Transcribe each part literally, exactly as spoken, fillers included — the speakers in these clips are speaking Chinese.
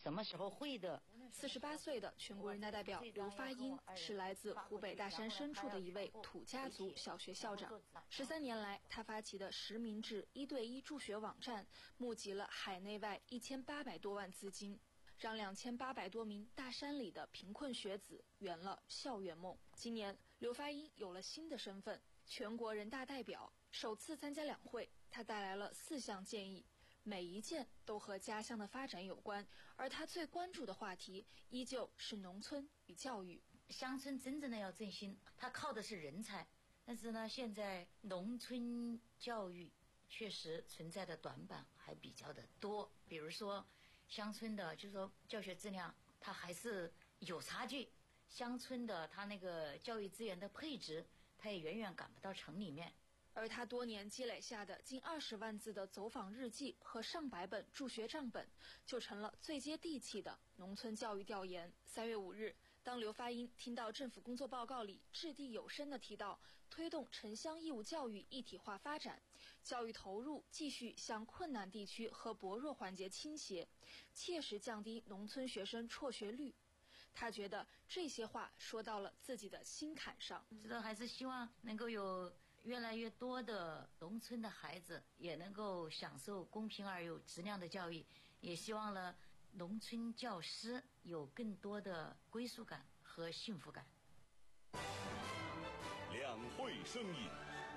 什么时候会的？ 四十八岁的全国人大代表刘发英是来自湖北大山深处的一位土家族小学校长。十三年来，他发起的实名制一对一助学网站，募集了海内外一千八百多万资金，让两千八百多名大山里的贫困学子圆了校园梦。今年，刘发英有了新的身份，全国人大代表，首次参加两会，他带来了四项建议。每一件都和家乡的发展有关，而他最关注的话题依旧是农村与教育。 乡村真正的要振兴，它靠的是人才，但是呢，现在农村教育确实存在的短板还比较的多。比如说，乡村的，就是说教学质量它还是有差距，乡村的它那个教育资源的配置，它也远远赶不到城里面。 而他多年积累下的近二十万字的走访日记和上百本助学账本，就成了最接地气的农村教育调研。三月五日，当刘发英听到政府工作报告里掷地有声地提到推动城乡义务教育一体化发展，教育投入继续向困难地区和薄弱环节倾斜，切实降低农村学生辍学率，他觉得这些话说到了自己的心坎上。 知道还是希望能够有越来越多的农村的孩子也能够享受公平而有质量的教育，也希望呢农村教师有更多的归属感和幸福感。 两会声音。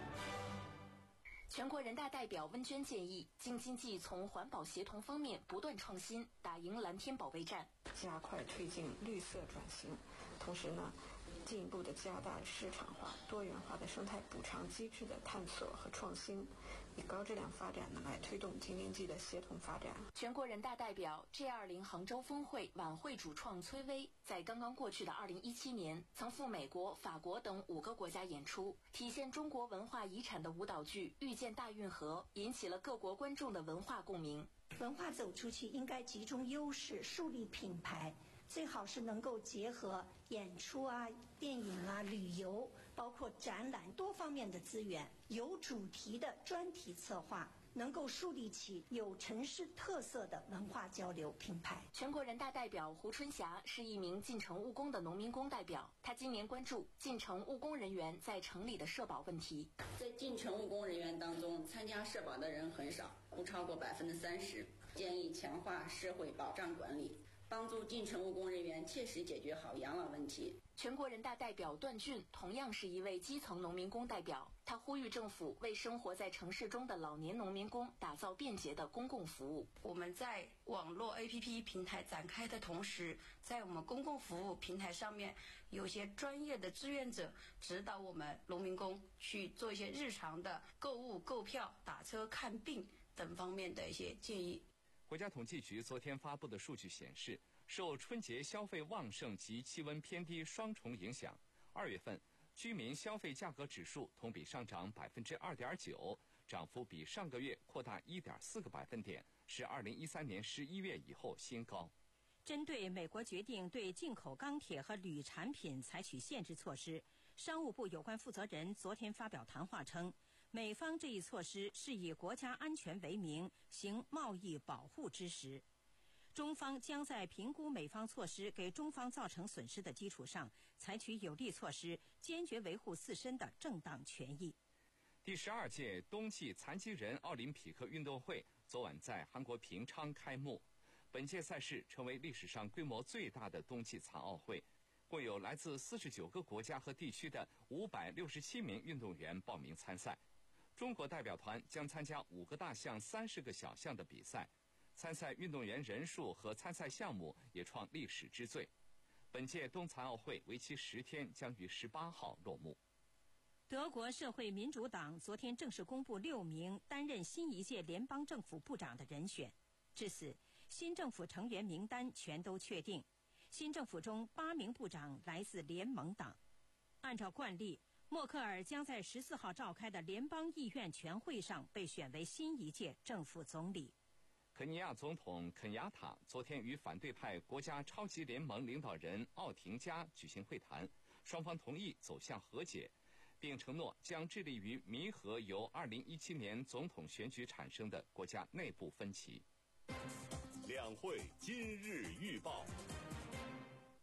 全国人大代表温娟建议，京津冀从环保协同方面不断创新，打赢蓝天保卫战， 加快推进绿色转型，同时呢，进一步的加大市场化、多元化的生态补偿机制的探索和创新，以高质量发展呢来推动京津冀的协同发展。 全国人大代表 G 二十 杭州峰会晚会主创崔巍在刚刚过去的二零一七年，曾赴美国、法国等五个国家演出，体现中国文化遗产的舞蹈剧《遇见大运河》引起了各国观众的文化共鸣。 文化走出去应该集中优势，树立品牌，最好是能够结合演出啊、电影啊、旅游，包括展览多方面的资源，有主题的专题策划，能够树立起有城市特色的文化交流品牌。 全国人大代表胡春霞是一名进城务工的农民工代表，他今年关注进城务工人员在城里的社保问题。 在进城务工人员当中，参加社保的人很少，不超过百分之三十。建议强化社会保障管理，帮助进城务工人员切实解决好养老问题。 全国人大代表段俊同样是一位基层农民工代表，他呼吁政府为生活在城市中的老年农民工打造便捷的公共服务。 我们在网络 A P P 平台展开的同时，在我们公共服务平台上面，有些专业的志愿者指导我们农民工去做一些日常的购物、购票、打车、看病等方面的一些建议。 国家统计局昨天发布的数据显示，受春节消费旺盛及气温偏低双重影响，二月份居民消费价格指数同比上涨百分之二点九，涨幅比上个月扩大一点四个百分点，是二零一三年十一月以后新高。 针对美国决定对进口钢铁和铝产品采取限制措施，商务部有关负责人昨天发表谈话称，美方这一措施是以国家安全为名行贸易保护之实，中方将在评估美方措施给中方造成损失的基础上，采取有力措施，坚决维护自身的正当权益。 第十二届冬季残疾人奥林匹克运动会昨晚在韩国平昌开幕。本届赛事成为历史上规模最大的冬季残奥会，共有来自四十九个国家和地区的五百六十七名运动员报名参赛。中国代表团将参加五个大项、三十个小项的比赛，参赛运动员人数和参赛项目也创历史之最。本届冬残奥会为期十天，将于十八号落幕。 德国社会民主党昨天正式公布六名担任新一届联邦政府部长的人选。至此，新政府成员名单全都确定。新政府中八名部长来自联盟党。按照惯例，默克尔将在十四号召开的联邦议院全会上被选为新一届政府总理。 肯尼亚总统肯亚塔昨天与反对派国家超级联盟领导人奥廷加举行会谈，双方同意走向和解，并承诺将致力于弥合由二零一七年总统选举产生的国家内部分歧。 两会今日预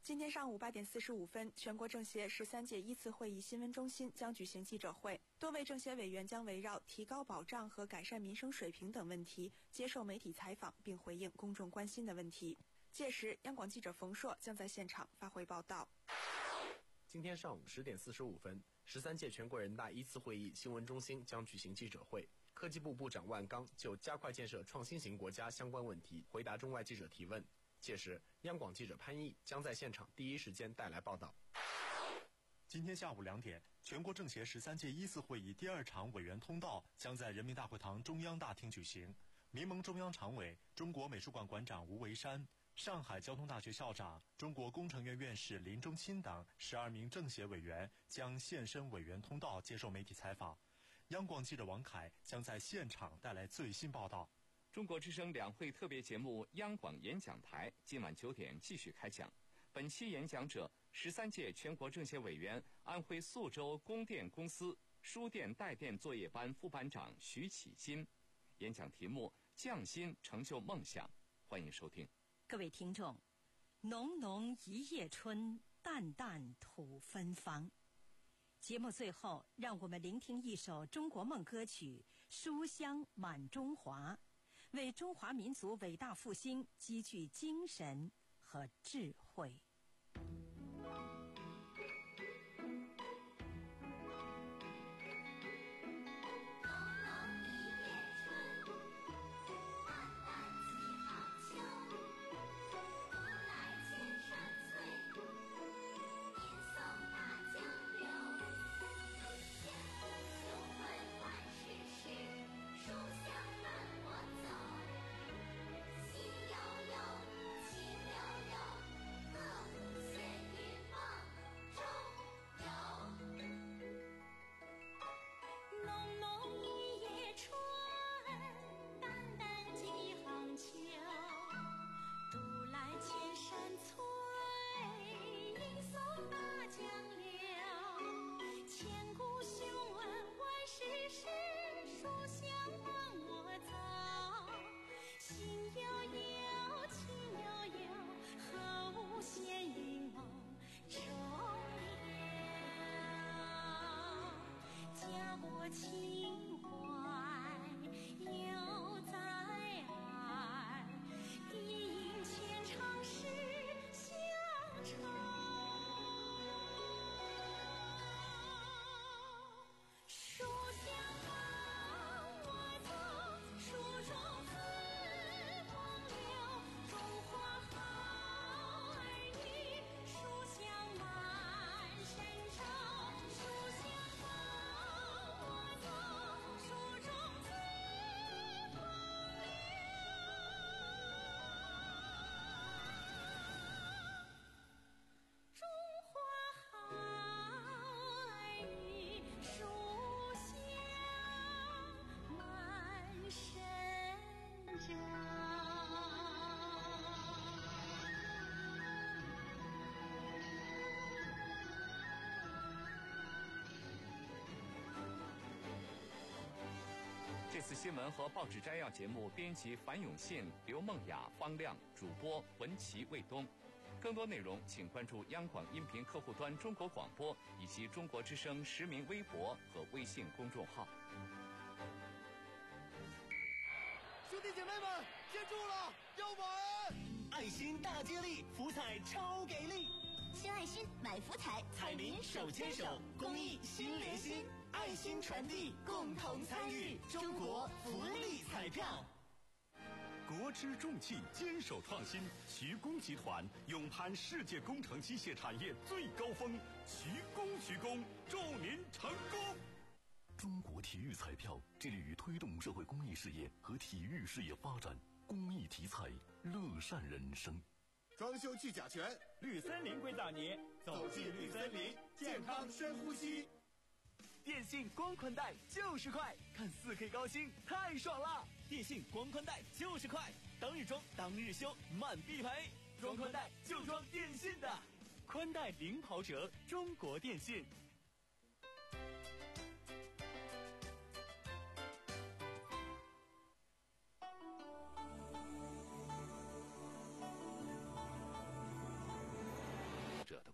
今天上午八点四十五分，全国政协十三届一次会议新闻中心将举行记者会，多位政协委员将围绕提高保障和改善民生水平等问题接受媒体采访，并回应公众关心的问题。届时，央广记者冯硕将在现场发回报道。 今天上午十点四十五分，十三届全国人大一次会议新闻中心将举行记者会，科技部部长万钢就加快建设创新型国家相关问题回答中外记者提问。届时，央广记者潘毅将在现场第一时间带来报道。 今天下午两点，全国政协十三届一次会议第二场委员通道将在人民大会堂中央大厅举行。民盟中央常委、中国美术馆馆长吴维山、上海交通大学校长、中国工程院院士林中钦等十二名政协委员将现身委员通道接受媒体采访。央广记者王凯将在现场带来最新报道。 中国之声两会特别节目央广演讲台今晚九点继续开讲。本期演讲者，十三届全国政协委员、安徽宿州供电公司书店带电作业班副班长徐启新。演讲题目：匠心成就梦想。欢迎收听。 各位听众，浓浓一夜春，淡淡土芬芳。节目最后，让我们聆听一首中国梦歌曲《书香满中华》，为中华民族伟大复兴积聚精神和智慧。 这次新闻和报纸摘要节目编辑樊永信、刘梦雅、方亮，主播文琪、卫东。更多内容请关注央广音频客户端中国广播以及中国之声实名微博和微信公众号。 兄弟姐妹们，接住了，要买！爱心大接力，福彩超给力！ 新爱心买福彩， 彩民手牵手，公益心连心，爱心传递，共同参与，中国福利彩票。 国之重器，坚守创新。徐工集团勇攀世界工程机械产业最高峰，徐工徐工，祝您成功！ 中国体育彩票致力于推动社会公益事业和体育事业发展，公益体彩，乐善人生。 装修去甲醛， 绿森林硅藻泥， 走进绿森林，健康深呼吸。 电信光宽带就是快，看四 K 高清太爽了！电信光宽带就是快，当日装当日修，满必赔。装宽带就装电信的，宽带零跑者，中国电信。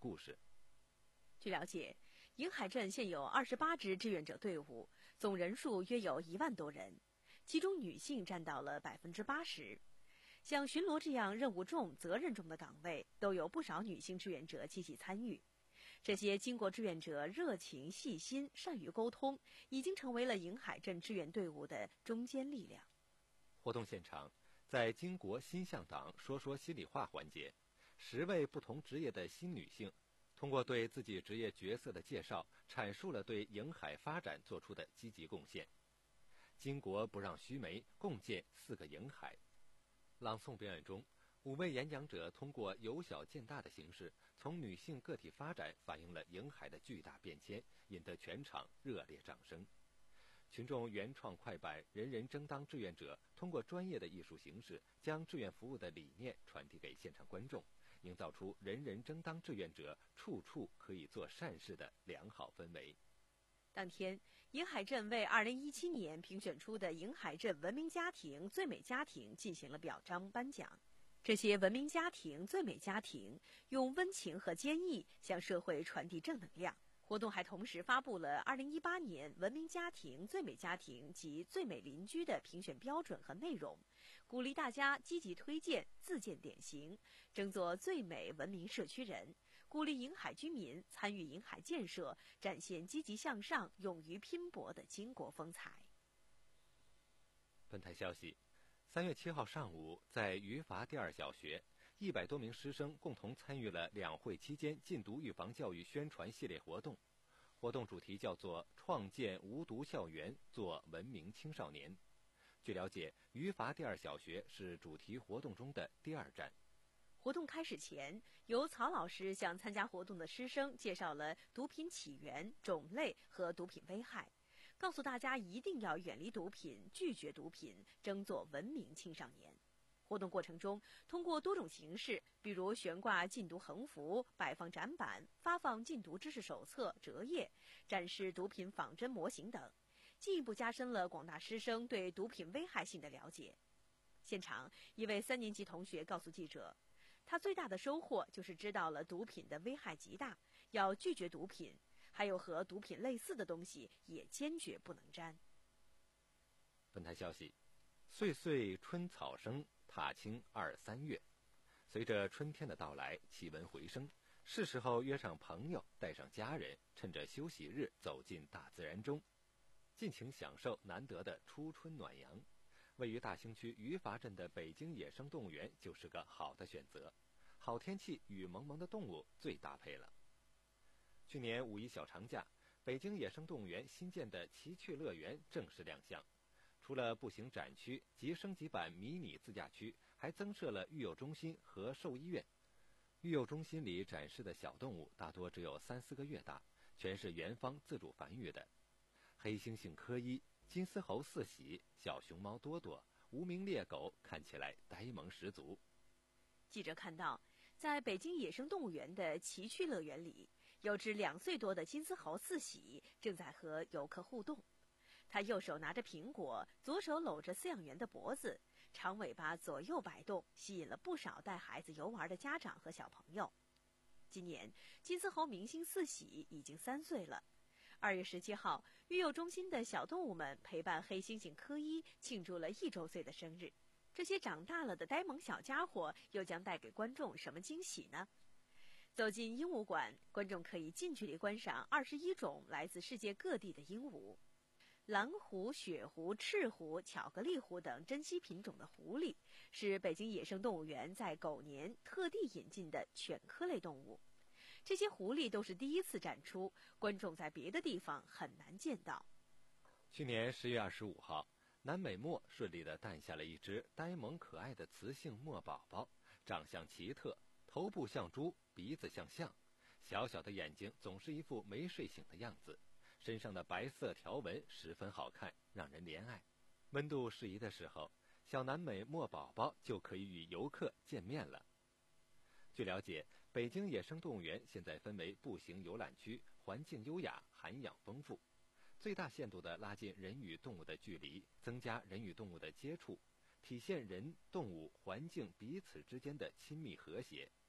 故事。 据了解，银海镇现有二十八支志愿者队伍，总人数约有一万多人，其中女性占到了百分之八十。像巡逻这样任务重、责任重的岗位，都有不少女性志愿者积极参与。这些经国志愿者热情、细心、善于沟通，已经成为了银海镇志愿队伍的中坚力量。 活动现场，在经国新向党说说心里话环节，十位不同职业的新女性，通过对自己职业角色的介绍，阐述了对银海发展做出的积极贡献。经国不让须眉，共建四个银海。朗诵表演中，五位演讲者通过由小见大的形式，从女性个体发展反映了银海的巨大变迁，引得全场热烈掌声。群众原创快板人人争当志愿者，通过专业的艺术形式，将志愿服务的理念传递给现场观众，营造出人人争当志愿者，处处可以做善事的良好氛围。 当天，银海镇为二零一七年评选出的银海镇文明家庭最美家庭进行了表彰颁奖。这些文明家庭、最美家庭用温情和坚毅向社会传递正能量。活动还同时发布了二零一八年文明家庭、最美家庭及最美邻居的评选标准和内容，鼓励大家积极推荐、自荐典型，争做最美文明社区人，鼓励银海居民参与银海建设，展现积极向上、勇于拼搏的经国风采。 本台消息，三月七号上午，在余华第二小学，一百多名师生共同参与了两会期间禁毒预防教育宣传系列活动。活动主题叫做“创建无毒校园，做文明青少年”。据了解，余华第二小学是主题活动中的第二站。 活动开始前，由曹老师向参加活动的师生介绍了毒品起源、种类和毒品危害，告诉大家一定要远离毒品，拒绝毒品，争做文明青少年。活动过程中，通过多种形式，比如悬挂禁毒横幅、摆放展板、发放禁毒知识手册、折页，展示毒品仿真模型等，进一步加深了广大师生对毒品危害性的了解。现场，一位三年级同学告诉记者，他最大的收获就是知道了毒品的危害极大，要拒绝毒品，还有和毒品类似的东西也坚决不能沾。 本台消息，岁岁春草生，踏青二三月。随着春天的到来，气温回升，是时候约上朋友，带上家人，趁着休息日走进大自然中，尽情享受难得的初春暖阳。位于大兴区余华镇的北京野生动物园就是个好的选择，好天气与萌萌的动物最搭配了。去年五一小长假，北京野生动物园新建的奇趣乐园正式亮相。除了步行展区及升级版迷你自驾区，还增设了育幼中心和兽医院。育幼中心里展示的小动物大多只有三四个月大，全是园方自主繁育的。黑猩猩科伊、金丝猴四喜、小熊猫多多、无名猎狗看起来呆萌十足。 记者看到，在北京野生动物园的奇趣乐园里，有只两岁多的金丝猴四喜正在和游客互动。他右手拿着苹果，左手搂着饲养员的脖子，长尾巴左右摆动，吸引了不少带孩子游玩的家长和小朋友。今年，金丝猴明星四喜已经三岁了。二月十七号，育幼中心的小动物们陪伴黑猩猩科伊庆祝了一周岁的生日。这些长大了的呆萌小家伙又将带给观众什么惊喜呢？走进鹦鹉馆，观众可以近距离观赏二十一种来自世界各地的鹦鹉。蓝狐、雪狐、赤狐、巧克力狐等珍稀品种的狐狸，是北京野生动物园在狗年特地引进的犬科类动物。这些狐狸都是第一次展出，观众在别的地方很难见到。 去年十月二十五号，南美貘顺利地诞下了一只呆萌可爱的雌性貘宝宝，长相奇特，头部像猪，鼻子像象，小小的眼睛总是一副没睡醒的样子。身上的白色条纹十分好看，让人怜爱。温度适宜的时候，小南美貘宝宝就可以与游客见面了。据了解，北京野生动物园现在分为步行游览区，环境优雅，涵养丰富，最大限度地拉近人与动物的距离，增加人与动物的接触，体现人、动物、环境彼此之间的亲密和谐，还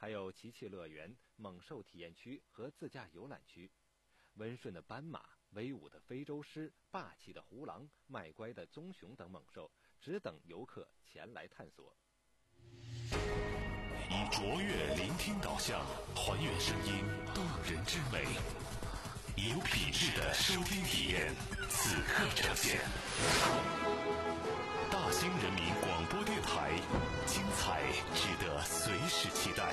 还有奇趣乐园、猛兽体验区和自驾游览区。温顺的斑马、威武的非洲狮、霸气的胡狼、卖乖的棕熊等猛兽，只等游客前来探索。 以卓越聆听导向，还原声音动人之美，有品质的收听体验，此刻呈现。大兴人民广播电台，精彩值得随时期待。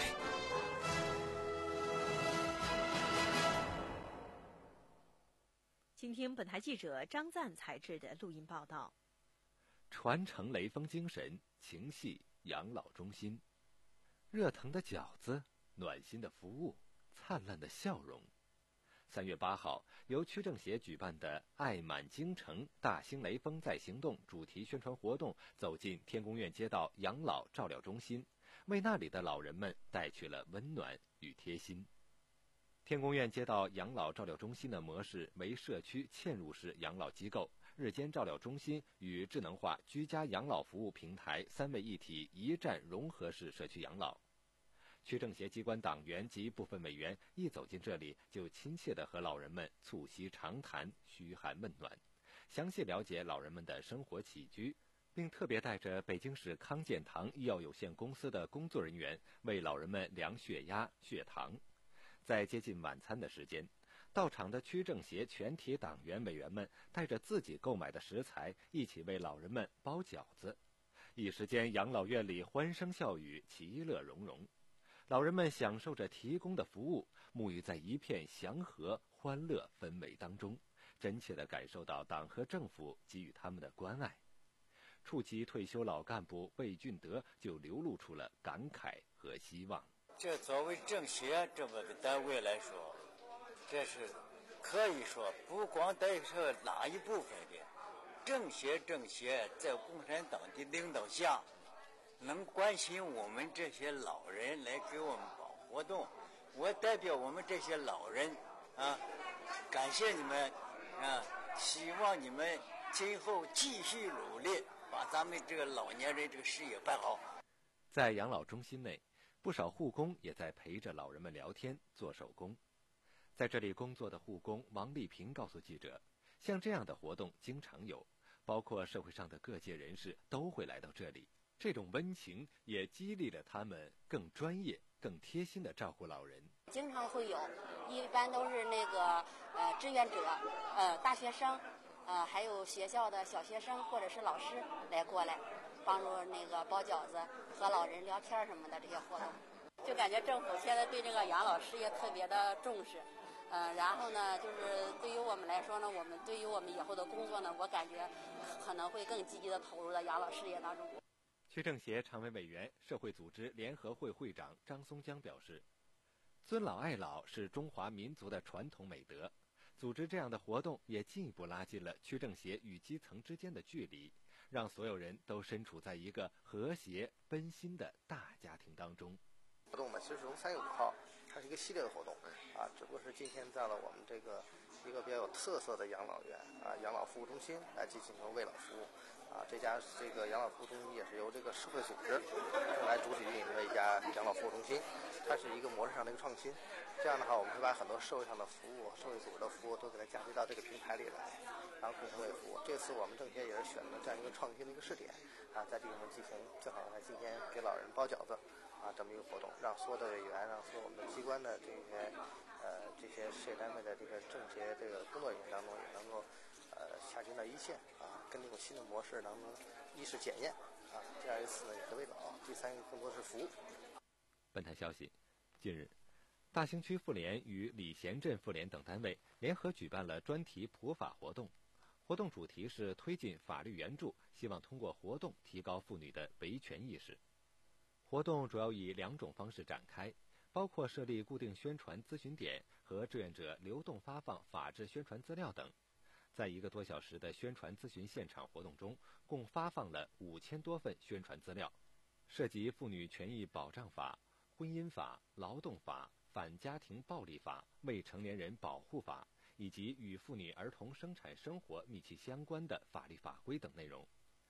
请听本台记者张赞采制的录音报道。 传承雷锋精神，情系养老中心。热腾的饺子，暖心的服务，灿烂的笑容。三月八号，由区政协举办的“爱满京城，大兴雷锋在行动”主题宣传活动走进天宫苑街道养老照料中心，为那里的老人们带去了温暖与贴心。天宫苑街道养老照料中心的模式为社区嵌入式养老机构、日间照料中心与智能化居家养老服务平台三位一体一站融合式社区养老。区政协机关党员及部分委员一走进这里，就亲切地和老人们促膝长谈，嘘寒问暖，详细了解老人们的生活起居，并特别带着北京市康健堂医药有限公司的工作人员为老人们量血压、血糖。在接近晚餐的时间，到场的区政协全体党员委员们带着自己购买的食材，一起为老人们包饺子。一时间，养老院里欢声笑语，其乐融融。老人们享受着提供的服务，沐浴在一片祥和欢乐氛围当中，真切地感受到党和政府给予他们的关爱。处级退休老干部魏俊德就流露出了感慨和希望。 这作为政协这么个单位来说，这是可以说不光代表哪一部分的政协政协在共产党的领导下，能关心我们这些老人来给我们搞活动，我代表我们这些老人啊，感谢你们啊！希望你们今后继续努力，把咱们这个老年人这个事业办好。 在养老中心内，不少护工也在陪着老人们聊天、做手工。在这里工作的护工王丽萍告诉记者，像这样的活动经常有，包括社会上的各界人士都会来到这里。这种温情也激励了他们更专业、更贴心地照顾老人。 经常会有，一般都是那个呃志愿者、呃大学生、呃还有学校的小学生或者是老师来过来，帮助那个包饺子、和老人聊天什么的这些活动。就感觉政府现在对这个养老事业特别的重视。呃，然后呢，就是对于我们来说呢，我们对于我们以后的工作呢，我感觉可能会更积极地投入到养老事业当中。 区政协常委委员、社会组织联合会会长张松江表示，尊老爱老是中华民族的传统美德，组织这样的活动也进一步拉近了区政协与基层之间的距离，让所有人都身处在一个和谐温馨的大家庭当中。 活动呢，其实从三月五号，它是一个系列的活动啊，只不过是今天在了我们这个一个比较有特色的养老院啊养老服务中心来进行慰老服务。啊，这家这个养老服务中心也是由这个社会组织来主体运营的一家养老服务中心，它是一个模式上的一个创新。这样的话，我们会把很多社会上的服务、社会组织的服务都给它嫁接到这个平台里来，然后共同为服务。这次我们政协也是选择这样一个创新的一个试点啊，在地方进行，正好在今天给老人包饺子啊这么一个活动，让所有的委员，让所有我们的机关的这些呃这些事业单位的这个政协这个工作人员当中也能够。呃，下进到一线啊，跟这种新的模式能不能一是检验啊，第二一次呢也是慰劳，第三一个更多是服务。 本台消息，近日，大兴区妇联与礼贤镇妇联等单位联合举办了专题普法活动，活动主题是推进法律援助，希望通过活动提高妇女的维权意识。活动主要以两种方式展开，包括设立固定宣传咨询点和志愿者流动发放法制宣传资料等。在一个多小时的宣传咨询现场活动中，共发放了五千多份宣传资料，涉及妇女权益保障法、婚姻法、劳动法、反家庭暴力法、未成年人保护法以及与妇女儿童生产生活密切相关的法律法规等内容。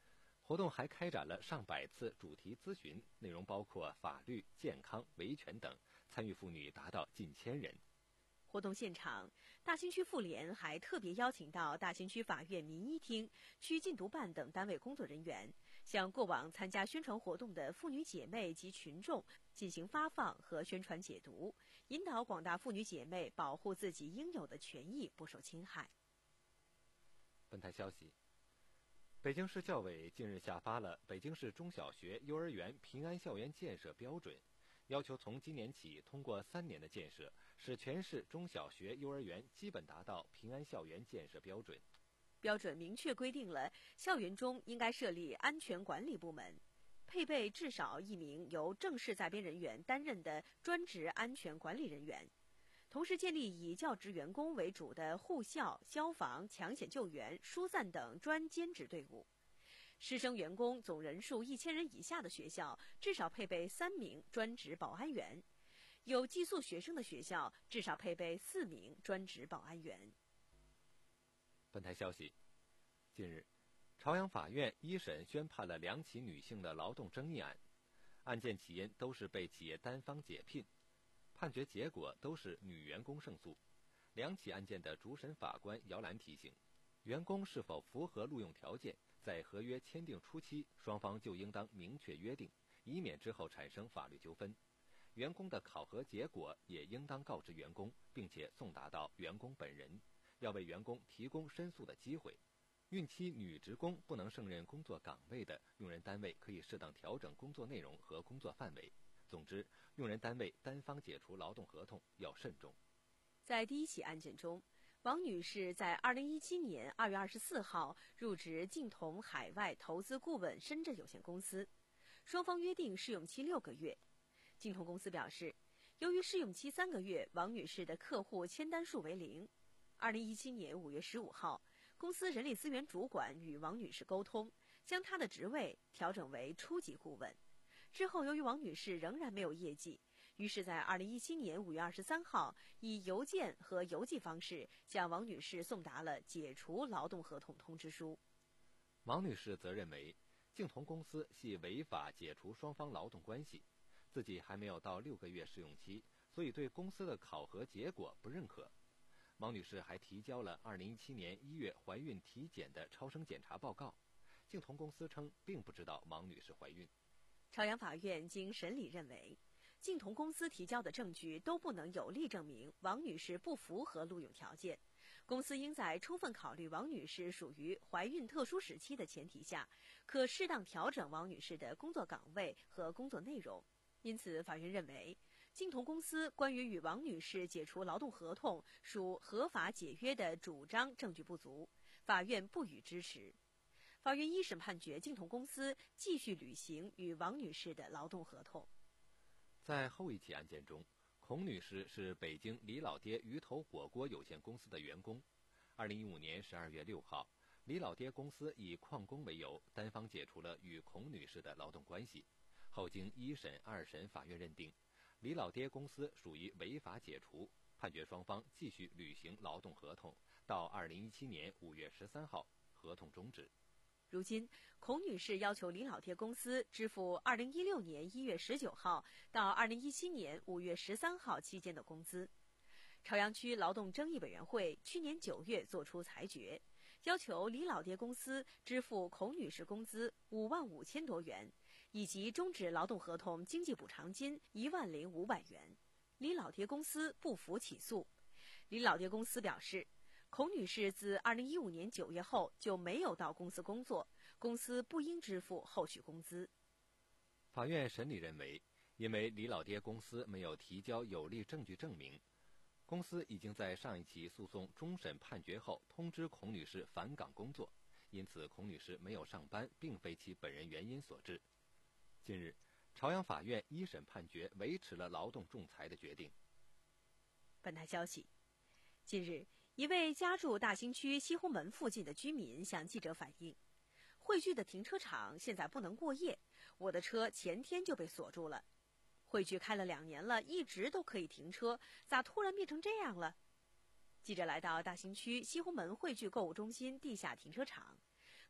活动还开展了上百次主题咨询，内容包括法律、健康、维权等，参与妇女达到近千人。 活动现场，大兴区妇联还特别邀请到大兴区法院民医厅、区禁毒办等单位工作人员，向过往参加宣传活动的妇女姐妹及群众进行发放和宣传解读，引导广大妇女姐妹保护自己应有的权益不受侵害。 本台消息，北京市教委近日下发了《北京市中小学、幼儿园平安校园建设标准》，要求从今年起，通过三年的建设，使全市中小学、幼儿园基本达到平安校园建设标准。 标准明确规定了校园中应该设立安全管理部门，配备至少一名由正式在编人员担任的专职安全管理人员，同时建立以教职员工为主的护校、消防、抢险救援、疏散等专兼职队伍。师生员工总人数一千人以下的学校，至少配备三名专职保安员；有寄宿学生的学校，至少配备四名专职保安员。 本台消息，近日，朝阳法院一审宣判了两起女性的劳动争议案，案件起因都是被企业单方解聘，判决结果都是女员工胜诉。两起案件的主审法官姚兰提醒，员工是否符合录用条件，在合约签订初期，双方就应当明确约定，以免之后产生法律纠纷。员工的考核结果也应当告知员工，并且送达到员工本人，要为员工提供申诉的机会。孕期女职工不能胜任工作岗位的，用人单位可以适当调整工作内容和工作范围。总之，用人单位单方解除劳动合同要慎重。 在第一起案件中，王女士在二零一七年二月二十四号入职晋同海外投资顾问深圳有限公司，双方约定试用期六个月。晋同公司表示，由于试用期三个月，王女士的客户签单数为零。二零一七年五月十五号，公司人力资源主管与王女士沟通，将她的职位调整为初级顾问。之后，由于王女士仍然没有业绩，于是在二零一七年五月二十三号，以邮件和邮寄方式向王女士送达了解除劳动合同通知书。 王女士则认为，晋同公司系违法解除双方劳动关系，自己还没有到六个月试用期，所以对公司的考核结果不认可。王女士还提交了二零一七年一月怀孕体检的超声检查报告，晋同公司称并不知道王女士怀孕。 朝阳法院经审理认为，晋同公司提交的证据都不能有力证明王女士不符合录用条件，公司应在充分考虑王女士属于怀孕特殊时期的前提下，可适当调整王女士的工作岗位和工作内容。因此，法院认为，晋同公司关于与王女士解除劳动合同属合法解约的主张证据不足，法院不予支持。法院一审判决晋同公司继续履行与王女士的劳动合同。 在后一起案件中，孔女士是北京李老爹鱼头火锅有限公司的员工。二零一五年十二月六号，李老爹公司以旷工为由，单方解除了与孔女士的劳动关系。后经一审、二审法院认定，李老爹公司属于违法解除，判决双方继续履行劳动合同，到二零一七年五月十三号，合同终止。 如今，孔女士要求李老爹公司支付二零一六年一月十九号到二零一七年五月十三号期间的工资。朝阳区劳动争议委员会去年九月作出裁决，要求李老爹公司支付孔女士工资五万五千多元，以及终止劳动合同经济补偿金一万零五百元。李老爹公司不服起诉。李老爹公司表示，孔女士自二零一五年九月后就没有到公司工作，公司不应支付后续工资。 法院审理认为，因为李老爹公司没有提交有力证据证明，公司已经在上一起诉讼终审判决后通知孔女士返岗工作，因此孔女士没有上班并非其本人原因所致。近日，朝阳法院一审判决维持了劳动仲裁的决定。 本台消息，近日，一位家住大兴区西红门附近的居民向记者反映，汇聚的停车场现在不能过夜，我的车前天就被锁住了。汇聚开了两年了，一直都可以停车，咋突然变成这样了？记者来到大兴区西红门汇聚购物中心地下停车场，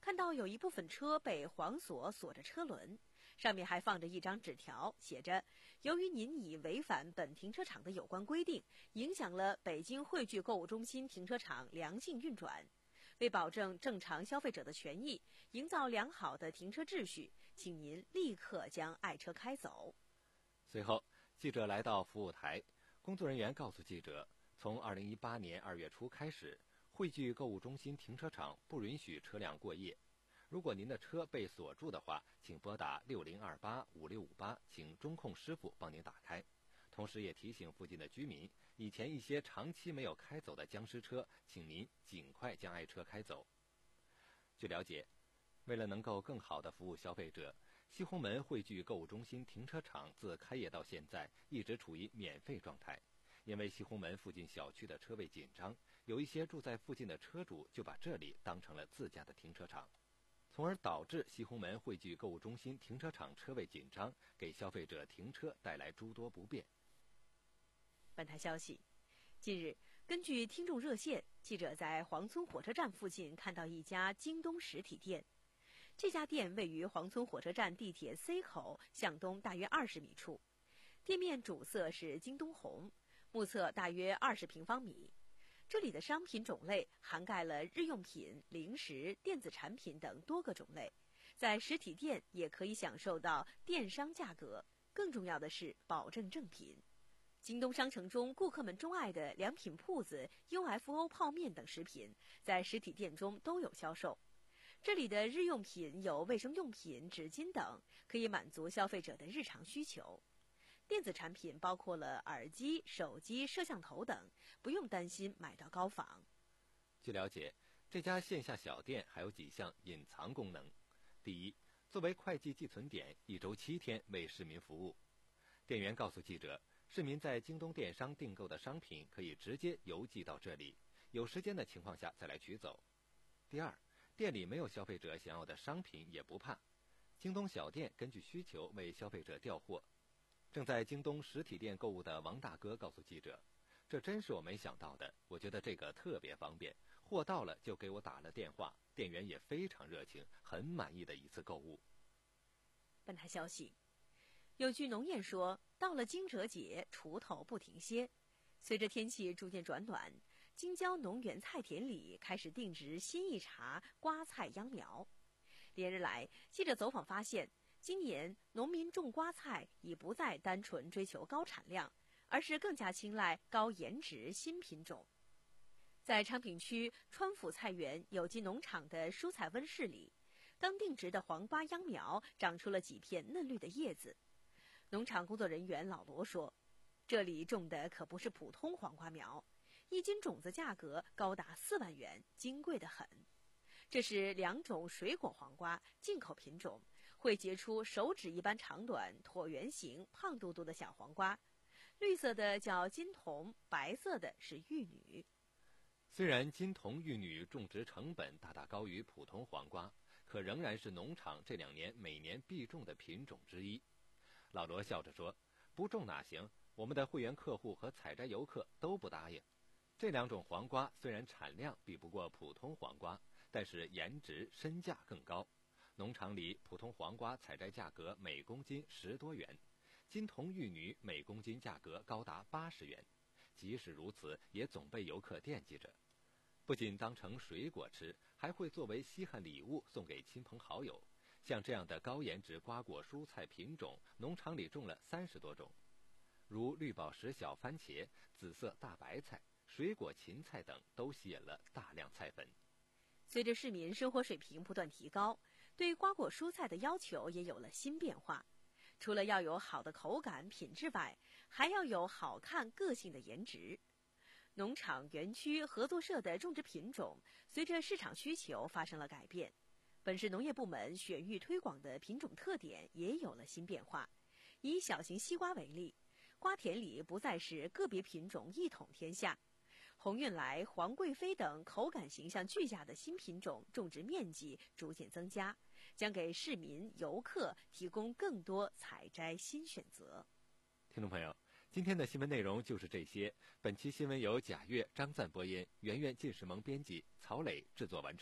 看到有一部分车被黄锁锁着车轮，上面还放着一张纸条，写着：由于您已违反本停车场的有关规定，影响了北京汇聚购物中心停车场良性运转，为保证正常消费者的权益，营造良好的停车秩序，请您立刻将爱车开走。 随后，记者来到服务台，工作人员告诉记者，从二零一八年二月初开始，汇聚购物中心停车场不允许车辆过夜。如果您的车被锁住的话，请拨打六零二八五六五八，请中控师傅帮您打开。同时也提醒附近的居民，以前一些长期没有开走的僵尸车，请您尽快将爱车开走。据了解，为了能够更好地服务消费者，西红门汇聚购物中心停车场自开业到现在一直处于免费状态。因为西红门附近小区的车位紧张，有一些住在附近的车主就把这里当成了自家的停车场，从而导致西红门汇聚购物中心停车场车位紧张，给消费者停车带来诸多不便。 本台消息，近日，根据听众热线，记者在黄村火车站附近看到一家京东实体店。这家店位于黄村火车站地铁 C 口向东大约二十米处，店面主色是京东红，目测大约二十平方米。这里的商品种类涵盖了日用品、零食、电子产品等多个种类，在实体店也可以享受到电商价格，更重要的是保证正品。京东商城中顾客们钟爱的良品铺子、U F O 泡面等食品，在实体店中都有销售。这里的日用品有卫生用品、纸巾等，可以满足消费者的日常需求。电子产品包括了耳机、手机、摄像头等，不用担心买到高仿。 据了解，这家线下小店还有几项隐藏功能。第一，作为会计寄存点，一周七天为市民服务。店员告诉记者，市民在京东电商订购的商品可以直接邮寄到这里，有时间的情况下再来取走。第二，店里没有消费者想要的商品也不怕，京东小店根据需求为消费者调货。正在京东实体店购物的王大哥告诉记者，这真是我没想到的，我觉得这个特别方便，货到了就给我打了电话，店员也非常热情，很满意的一次购物。 本台消息，有句农谚说，到了惊蛰节，锄头不停歇。随着天气逐渐转暖，京郊农园菜田里开始定植新一茬瓜菜秧苗。连日来，记者走访发现，今年农民种瓜菜已不再单纯追求高产量，而是更加青睐高颜值新品种。在昌平区川府菜园有机农场的蔬菜温室里，刚定植的黄瓜秧苗长出了几片嫩绿的叶子。农场工作人员老罗说，这里种的可不是普通黄瓜苗，一斤种子价格高达四万元，金贵得很。这是两种水果黄瓜，进口品种，会结出手指一般长短、椭圆形、胖嘟嘟的小黄瓜。绿色的叫金童，白色的是玉女。 虽然金童玉女种植成本大大高于普通黄瓜，可仍然是农场这两年每年必种的品种之一。老罗笑着说，不种哪行，我们的会员客户和采摘游客都不答应。这两种黄瓜虽然产量比不过普通黄瓜，但是颜值身价更高。农场里普通黄瓜采摘价格每公斤十多元，金童玉女每公斤价格高达八十元。即使如此，也总被游客惦记着。不仅当成水果吃，还会作为稀罕礼物送给亲朋好友。像这样的高颜值瓜果蔬菜品种，农场里种了三十多种，如绿宝石小番茄、紫色大白菜、水果芹菜等，都吸引了大量菜粉。 随着市民生活水平不断提高，对瓜果蔬菜的要求也有了新变化。除了要有好的口感品质外，还要有好看个性的颜值。农场、园区、合作社的种植品种随着市场需求发生了改变。本市农业部门选育推广的品种特点也有了新变化。以小型西瓜为例，瓜田里不再是个别品种一统天下，红运来、皇贵妃等口感形象俱佳的新品种种植面积逐渐增加，将给市民游客提供更多采摘新选择。 听众朋友，今天的新闻内容就是这些。本期新闻由贾月、张赞播音，圆圆、靳世萌编辑，曹磊制作完成。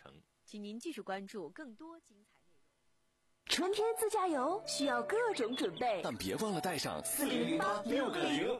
请您继续关注更多精彩内容。 春天自驾游需要各种准备， 但别忘了带上四零零八六个零。